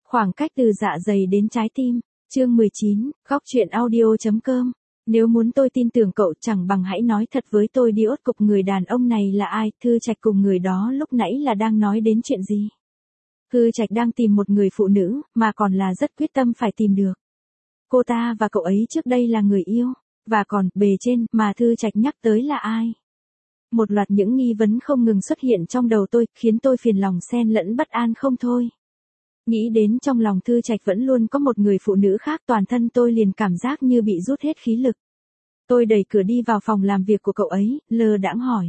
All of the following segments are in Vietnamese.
Khoảng cách từ dạ dày đến trái tim. Chương 19, góc chuyện audio.com. Nếu muốn tôi tin tưởng cậu chẳng bằng hãy nói thật với tôi đi, ốt cục người đàn ông này là ai. Thư Trạch cùng người đó lúc nãy là đang nói đến chuyện gì? Thư Trạch đang tìm một người phụ nữ, mà còn là rất quyết tâm phải tìm được. Cô ta và cậu ấy trước đây là người yêu, và còn, bề trên, mà Thư Trạch nhắc tới là ai? Một loạt những nghi vấn không ngừng xuất hiện trong đầu tôi, khiến tôi phiền lòng xen lẫn bất an không thôi. Nghĩ đến trong lòng Thư Trạch vẫn luôn có một người phụ nữ khác, toàn thân tôi liền cảm giác như bị rút hết khí lực. Tôi đẩy cửa đi vào phòng làm việc của cậu ấy, lơ đãng hỏi.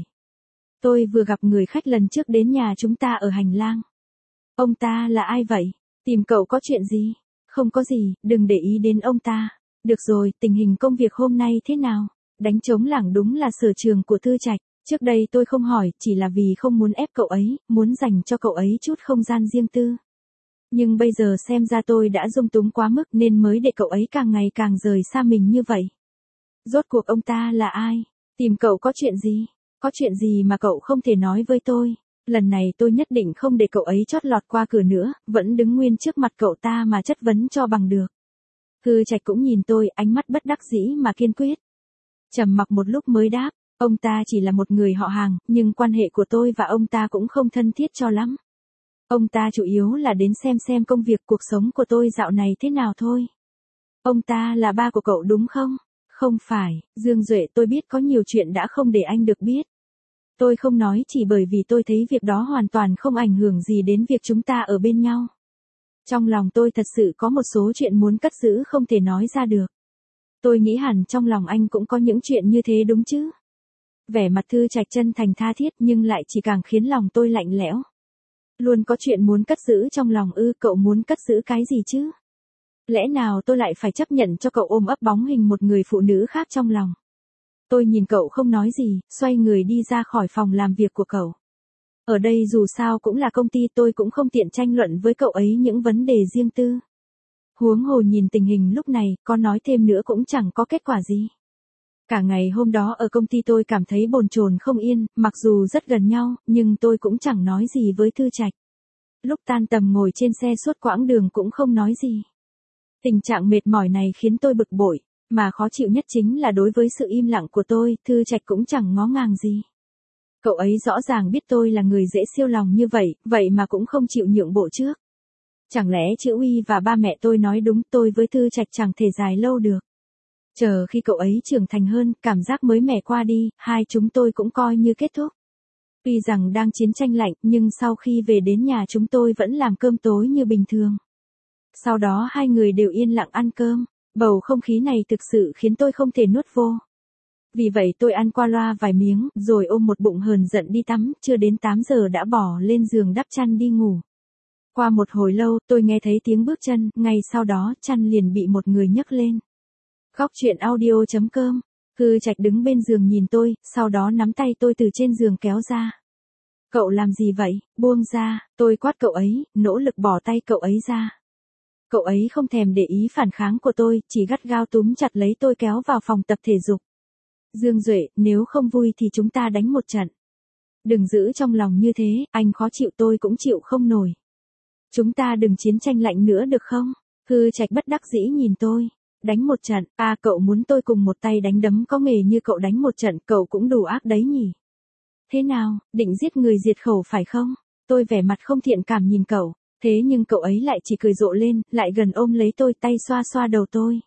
Tôi vừa gặp người khách lần trước đến nhà chúng ta ở hành lang. Ông ta là ai vậy? Tìm cậu có chuyện gì? Không có gì, đừng để ý đến ông ta. Được rồi, tình hình công việc hôm nay thế nào? Đánh trống lảng đúng là sở trường của Thư Trạch. Trước đây tôi không hỏi, chỉ là vì không muốn ép cậu ấy, muốn dành cho cậu ấy chút không gian riêng tư. Nhưng bây giờ xem ra tôi đã dung túng quá mức nên mới để cậu ấy càng ngày càng rời xa mình như vậy. Rốt cuộc ông ta là ai? Tìm cậu có chuyện gì? Có chuyện gì mà cậu không thể nói với tôi? Lần này tôi nhất định không để cậu ấy chót lọt qua cửa nữa, vẫn đứng nguyên trước mặt cậu ta mà chất vấn cho bằng được. Thư Trạch cũng nhìn tôi, ánh mắt bất đắc dĩ mà kiên quyết. Trầm mặc một lúc mới đáp, ông ta chỉ là một người họ hàng, nhưng quan hệ của tôi và ông ta cũng không thân thiết cho lắm. Ông ta chủ yếu là đến xem công việc cuộc sống của tôi dạo này thế nào thôi. Ông ta là ba của cậu đúng không? Không phải, Dương Duệ, tôi biết có nhiều chuyện đã không để anh được biết. Tôi không nói chỉ bởi vì tôi thấy việc đó hoàn toàn không ảnh hưởng gì đến việc chúng ta ở bên nhau. Trong lòng tôi thật sự có một số chuyện muốn cất giữ không thể nói ra được. Tôi nghĩ hẳn trong lòng anh cũng có những chuyện như thế đúng chứ? Vẻ mặt Thư Trạch chân thành tha thiết nhưng lại chỉ càng khiến lòng tôi lạnh lẽo. Luôn có chuyện muốn cất giữ trong lòng ư? Cậu muốn cất giữ cái gì chứ? Lẽ nào tôi lại phải chấp nhận cho cậu ôm ấp bóng hình một người phụ nữ khác trong lòng? Tôi nhìn cậu không nói gì, xoay người đi ra khỏi phòng làm việc của cậu. Ở đây dù sao cũng là công ty, tôi cũng không tiện tranh luận với cậu ấy những vấn đề riêng tư. Huống hồ nhìn tình hình lúc này, có nói thêm nữa cũng chẳng có kết quả gì. Cả ngày hôm đó ở công ty tôi cảm thấy bồn chồn không yên, mặc dù rất gần nhau, nhưng tôi cũng chẳng nói gì với Thư Trạch. Lúc tan tầm ngồi trên xe suốt quãng đường cũng không nói gì. Tình trạng mệt mỏi này khiến tôi bực bội, mà khó chịu nhất chính là đối với sự im lặng của tôi, Thư Trạch cũng chẳng ngó ngàng gì. Cậu ấy rõ ràng biết tôi là người dễ xiêu lòng như vậy, vậy mà cũng không chịu nhượng bộ trước. Chẳng lẽ chữ Uy và ba mẹ tôi nói đúng, tôi với Thư Trạch chẳng thể dài lâu được. Chờ khi cậu ấy trưởng thành hơn, cảm giác mới mẻ qua đi, hai chúng tôi cũng coi như kết thúc. Tuy rằng đang chiến tranh lạnh, nhưng sau khi về đến nhà chúng tôi vẫn làm cơm tối như bình thường. Sau đó hai người đều yên lặng ăn cơm, bầu không khí này thực sự khiến tôi không thể nuốt vô. Vì vậy tôi ăn qua loa vài miếng, rồi ôm một bụng hờn giận đi tắm, chưa đến 8 giờ đã bỏ lên giường đắp chăn đi ngủ. Qua một hồi lâu, tôi nghe thấy tiếng bước chân, ngay sau đó, chăn liền bị một người nhấc lên. Góc chuyện audio.com. Thư Trạch đứng bên giường nhìn tôi, sau đó nắm tay tôi từ trên giường kéo ra. Cậu làm gì vậy? Buông ra, tôi quát cậu ấy, nỗ lực bỏ tay cậu ấy ra. Cậu ấy không thèm để ý phản kháng của tôi, chỉ gắt gao túm chặt lấy tôi kéo vào phòng tập thể dục. Dương Duệ, nếu không vui thì chúng ta đánh một trận. Đừng giữ trong lòng như thế, anh khó chịu tôi cũng chịu không nổi. Chúng ta đừng chiến tranh lạnh nữa được không? Thư Trạch bất đắc dĩ nhìn tôi. Đánh một trận, à cậu muốn tôi cùng một tay đánh đấm có nghề như cậu đánh một trận, cậu cũng đủ ác đấy nhỉ? Thế nào, định giết người diệt khẩu phải không? Tôi vẻ mặt không thiện cảm nhìn cậu, thế nhưng cậu ấy lại chỉ cười rộ lên, lại gần ôm lấy tôi, tay xoa xoa đầu tôi.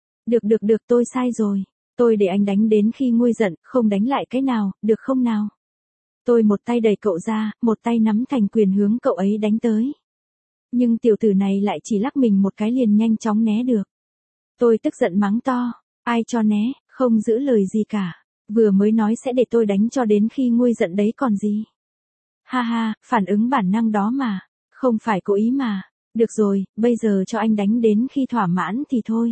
Được, tôi sai rồi. Tôi để anh đánh đến khi nguôi giận, không đánh lại cái nào, được không nào? Tôi một tay đẩy cậu ra, một tay nắm thành quyền hướng cậu ấy đánh tới. Nhưng tiểu tử này lại chỉ lắc mình một cái liền nhanh chóng né được. Tôi tức giận mắng to, ai cho né, không giữ lời gì cả. Vừa mới nói sẽ để tôi đánh cho đến khi nguôi giận đấy còn gì. Ha ha, phản ứng bản năng đó mà, không phải cố ý mà. Được rồi, bây giờ cho anh đánh đến khi thỏa mãn thì thôi.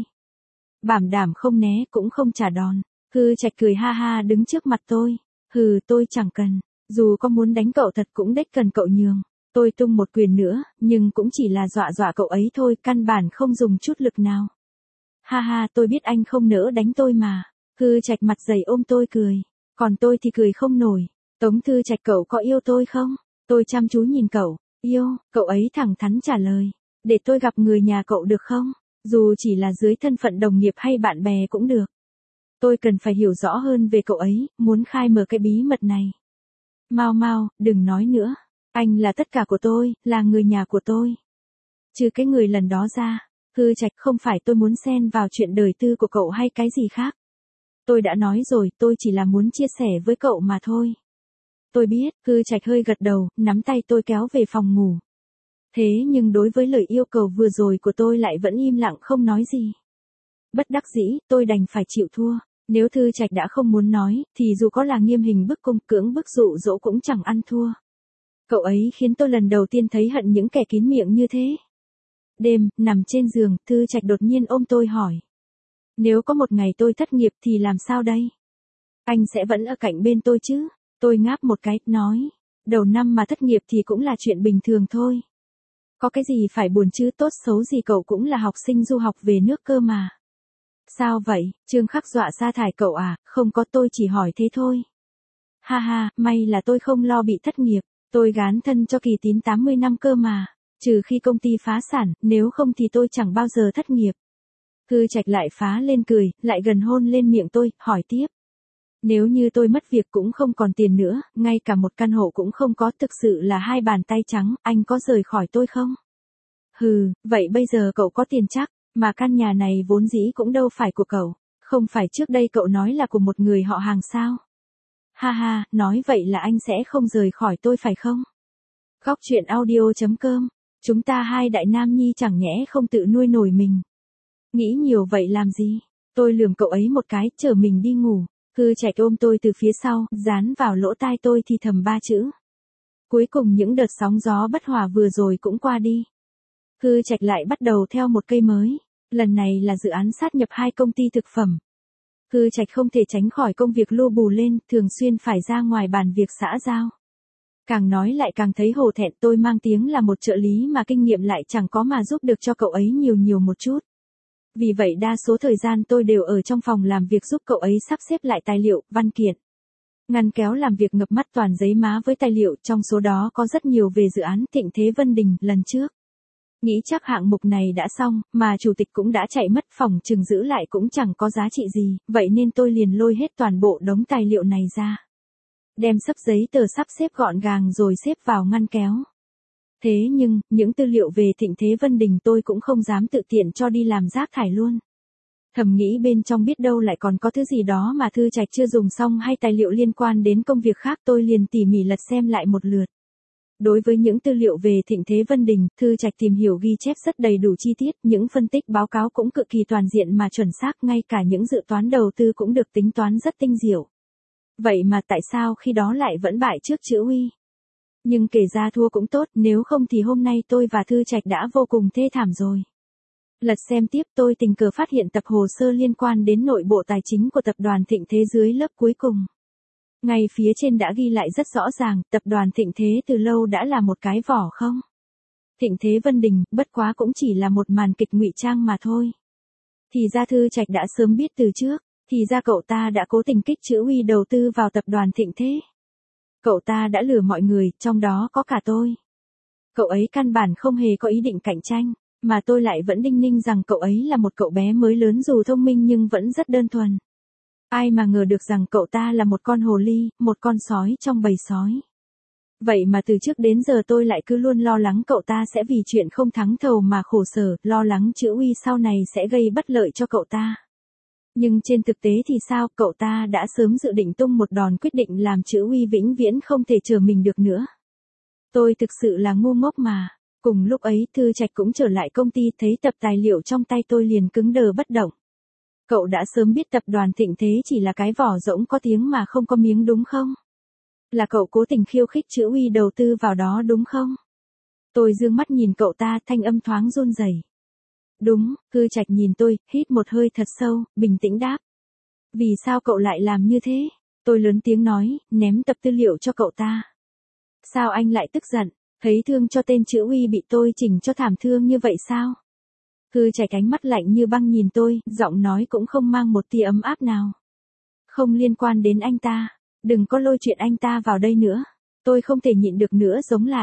Bảo đảm không né cũng không trả đòn. Thư Trạch cười ha ha đứng trước mặt tôi. Hừ, tôi chẳng cần, dù có muốn đánh cậu thật cũng đếch cần cậu nhường. Tôi tung một quyền nữa, nhưng cũng chỉ là dọa cậu ấy thôi, căn bản không dùng chút lực nào. Ha ha, tôi biết anh không nỡ đánh tôi mà. Thư Trạch mặt dày ôm tôi cười. Còn tôi thì cười không nổi. Tống Thư Trạch, cậu có yêu tôi không? Tôi chăm chú nhìn cậu. Yêu, cậu ấy thẳng thắn trả lời. Để tôi gặp người nhà cậu được không? Dù chỉ là dưới thân phận đồng nghiệp hay bạn bè cũng được. Tôi cần phải hiểu rõ hơn về cậu ấy, muốn khai mở cái bí mật này. Mau mau, đừng nói nữa. Anh là tất cả của tôi, là người nhà của tôi. Trừ cái người lần đó ra, Thư Trạch, không phải tôi muốn xen vào chuyện đời tư của cậu hay cái gì khác. Tôi đã nói rồi, tôi chỉ là muốn chia sẻ với cậu mà thôi. Tôi biết, Thư Trạch hơi gật đầu, nắm tay tôi kéo về phòng ngủ. Thế nhưng đối với lời yêu cầu vừa rồi của tôi lại vẫn im lặng không nói gì. Bất đắc dĩ, tôi đành phải chịu thua. Nếu Thư Trạch đã không muốn nói, thì dù có là nghiêm hình bức cung cưỡng bức dụ dỗ cũng chẳng ăn thua. Cậu ấy khiến tôi lần đầu tiên thấy hận những kẻ kín miệng như thế. Đêm, nằm trên giường, Thư Trạch đột nhiên ôm tôi hỏi. Nếu có một ngày tôi thất nghiệp thì làm sao đây? Anh sẽ vẫn ở cạnh bên tôi chứ? Tôi ngáp một cái, nói. Đầu năm mà thất nghiệp thì cũng là chuyện bình thường thôi. Có cái gì phải buồn chứ, tốt xấu gì cậu cũng là học sinh du học về nước cơ mà. Sao vậy, Trương Khắc dọa sa thải cậu à? Không có, tôi chỉ hỏi thế thôi. Ha ha, may là tôi không lo bị thất nghiệp. Tôi gán thân cho Kỳ Tín 80 năm cơ mà. Trừ khi công ty phá sản, nếu không thì tôi chẳng bao giờ thất nghiệp. Thư Trạch lại phá lên cười, lại gần hôn lên miệng tôi, hỏi tiếp. Nếu như tôi mất việc cũng không còn tiền nữa, ngay cả một căn hộ cũng không có, thực sự là hai bàn tay trắng, anh có rời khỏi tôi không? Hừ, vậy bây giờ cậu có tiền chắc, mà căn nhà này vốn dĩ cũng đâu phải của cậu, không phải trước đây cậu nói là của một người họ hàng sao? Ha ha, nói vậy là anh sẽ không rời khỏi tôi phải không? Góc truyện audio.com, chúng ta hai đại nam nhi chẳng nhẽ không tự nuôi nổi mình. Nghĩ nhiều vậy làm gì? Tôi lườm cậu ấy một cái, chở mình đi ngủ. Thư Trạch ôm tôi từ phía sau, dán vào lỗ tai tôi thì thầm ba chữ. Cuối cùng những đợt sóng gió bất hòa vừa rồi cũng qua đi. Thư Trạch lại bắt đầu theo một cây mới. Lần này là dự án sát nhập hai công ty thực phẩm. Thư Trạch không thể tránh khỏi công việc lu bù lên, thường xuyên phải ra ngoài bàn việc xã giao. Càng nói lại càng thấy hổ thẹn, tôi mang tiếng là một trợ lý mà kinh nghiệm lại chẳng có mà giúp được cho cậu ấy nhiều một chút. Vì vậy đa số thời gian tôi đều ở trong phòng làm việc giúp cậu ấy sắp xếp lại tài liệu, văn kiện. Ngăn kéo làm việc ngập mắt toàn giấy má với tài liệu, trong số đó có rất nhiều về dự án Thịnh Thế Vân Đình lần trước. Nghĩ chắc hạng mục này đã xong, mà chủ tịch cũng đã chạy mất, phòng chừng giữ lại cũng chẳng có giá trị gì, vậy nên tôi liền lôi hết toàn bộ đống tài liệu này ra. Đem sấp giấy tờ sắp xếp gọn gàng rồi xếp vào ngăn kéo. Thế nhưng, những tư liệu về Thịnh Thế Vân Đình tôi cũng không dám tự tiện cho đi làm rác thải luôn. Thầm nghĩ bên trong biết đâu lại còn có thứ gì đó mà Thư Trạch chưa dùng xong hay tài liệu liên quan đến công việc khác, tôi liền tỉ mỉ lật xem lại một lượt. Đối với những tư liệu về Thịnh Thế Vân Đình, Thư Trạch tìm hiểu ghi chép rất đầy đủ chi tiết, những phân tích báo cáo cũng cực kỳ toàn diện mà chuẩn xác, ngay cả những dự toán đầu tư cũng được tính toán rất tinh diệu. Vậy mà tại sao khi đó lại vẫn bại trước chữ Uy? Nhưng kể ra thua cũng tốt, nếu không thì hôm nay tôi và Thư Trạch đã vô cùng thê thảm rồi. Lật xem tiếp, tôi tình cờ phát hiện tập hồ sơ liên quan đến nội bộ tài chính của tập đoàn Thịnh Thế dưới lớp cuối cùng. Ngay phía trên đã ghi lại rất rõ ràng, tập đoàn Thịnh Thế từ lâu đã là một cái vỏ không. Thịnh Thế Vân Đình, bất quá cũng chỉ là một màn kịch ngụy trang mà thôi. Thì ra Thư Trạch đã sớm biết từ trước, thì ra cậu ta đã cố tình kích chữ Uy đầu tư vào tập đoàn Thịnh Thế. Cậu ta đã lừa mọi người, trong đó có cả tôi. Cậu ấy căn bản không hề có ý định cạnh tranh, mà tôi lại vẫn đinh ninh rằng cậu ấy là một cậu bé mới lớn dù thông minh nhưng vẫn rất đơn thuần. Ai mà ngờ được rằng cậu ta là một con hồ ly, một con sói trong bầy sói. Vậy mà từ trước đến giờ tôi lại cứ luôn lo lắng cậu ta sẽ vì chuyện không thắng thầu mà khổ sở, lo lắng chữ Uy sau này sẽ gây bất lợi cho cậu ta. Nhưng trên thực tế thì sao, cậu ta đã sớm dự định tung một đòn quyết định làm chữ Uy vĩnh viễn không thể chờ mình được nữa. Tôi thực sự là ngu ngốc mà. Cùng lúc ấy Thư Trạch cũng trở lại công ty, thấy tập tài liệu trong tay tôi liền cứng đờ bất động. Cậu đã sớm biết tập đoàn Thịnh Thế chỉ là cái vỏ rỗng có tiếng mà không có miếng đúng không? Là cậu cố tình khiêu khích chữ Uy đầu tư vào đó đúng không? Tôi dương mắt nhìn cậu ta, thanh âm thoáng run rẩy. Đúng, Thư Trạch nhìn tôi, hít một hơi thật sâu, bình tĩnh đáp. Vì sao cậu lại làm như thế? Tôi lớn tiếng nói, ném tập tư liệu cho cậu ta. Sao anh lại tức giận, thấy thương cho tên chữ Uy bị tôi chỉnh cho thảm thương như vậy sao? Thư Trạch ánh mắt lạnh như băng nhìn tôi, giọng nói cũng không mang một tia ấm áp nào. Không liên quan đến anh ta, đừng có lôi chuyện anh ta vào đây nữa. Tôi không thể nhịn được nữa giống lại.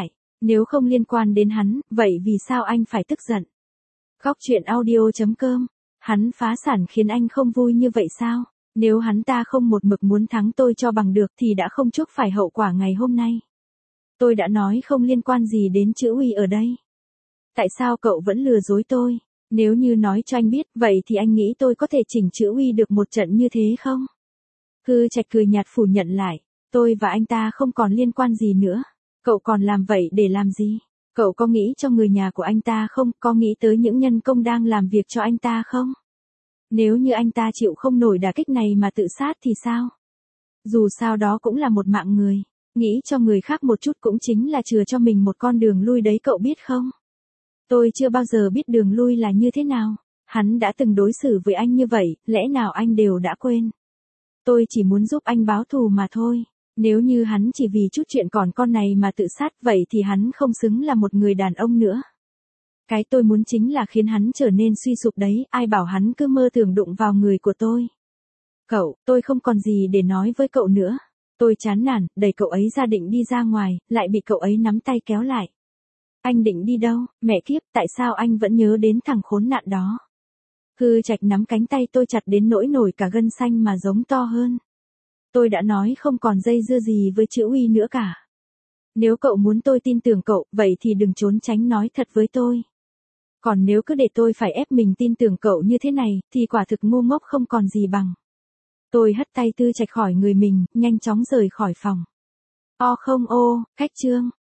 Nếu không liên quan đến hắn, vậy vì sao anh phải tức giận? Khóc chuyện audio.com. Hắn phá sản khiến anh không vui như vậy sao? Nếu hắn ta không một mực muốn thắng tôi cho bằng được thì đã không chuốc phải hậu quả ngày hôm nay. Tôi đã nói không liên quan gì đến chữ Uy ở đây. Tại sao cậu vẫn lừa dối tôi? Nếu như nói cho anh biết, vậy thì anh nghĩ tôi có thể chỉnh chữ Uy được một trận như thế không? Hư Trạch cười nhạt phủ nhận lại. Tôi và anh ta không còn liên quan gì nữa. Cậu còn làm vậy để làm gì? Cậu có nghĩ cho người nhà của anh ta không? Có nghĩ tới những nhân công đang làm việc cho anh ta không? Nếu như anh ta chịu không nổi đả kích này mà tự sát thì sao? Dù sao đó cũng là một mạng người. Nghĩ cho người khác một chút cũng chính là chừa cho mình một con đường lui đấy, cậu biết không? Tôi chưa bao giờ biết đường lui là như thế nào. Hắn đã từng đối xử với anh như vậy, lẽ nào anh đều đã quên? Tôi chỉ muốn giúp anh báo thù mà thôi. Nếu như hắn chỉ vì chút chuyện còn con này mà tự sát, vậy thì hắn không xứng là một người đàn ông nữa. Cái tôi muốn chính là khiến hắn trở nên suy sụp đấy, ai bảo hắn cứ mơ tưởng đụng vào người của tôi. Cậu, tôi không còn gì để nói với cậu nữa. Tôi chán nản, đẩy cậu ấy ra định đi ra ngoài, lại bị cậu ấy nắm tay kéo lại. Anh định đi đâu? Mẹ kiếp, tại sao anh vẫn nhớ đến thằng khốn nạn đó? Hư Trạch nắm cánh tay tôi chặt đến nỗi nổi cả gân xanh mà giống to hơn. Tôi đã nói không còn dây dưa gì với chữ Uy nữa cả. Nếu cậu muốn tôi tin tưởng cậu, vậy thì đừng trốn tránh nói thật với tôi. Còn nếu cứ để tôi phải ép mình tin tưởng cậu như thế này, thì quả thực ngu ngốc không còn gì bằng. Tôi hất tay Tư Trạch khỏi người mình, nhanh chóng rời khỏi phòng. Không ô, khách Trương.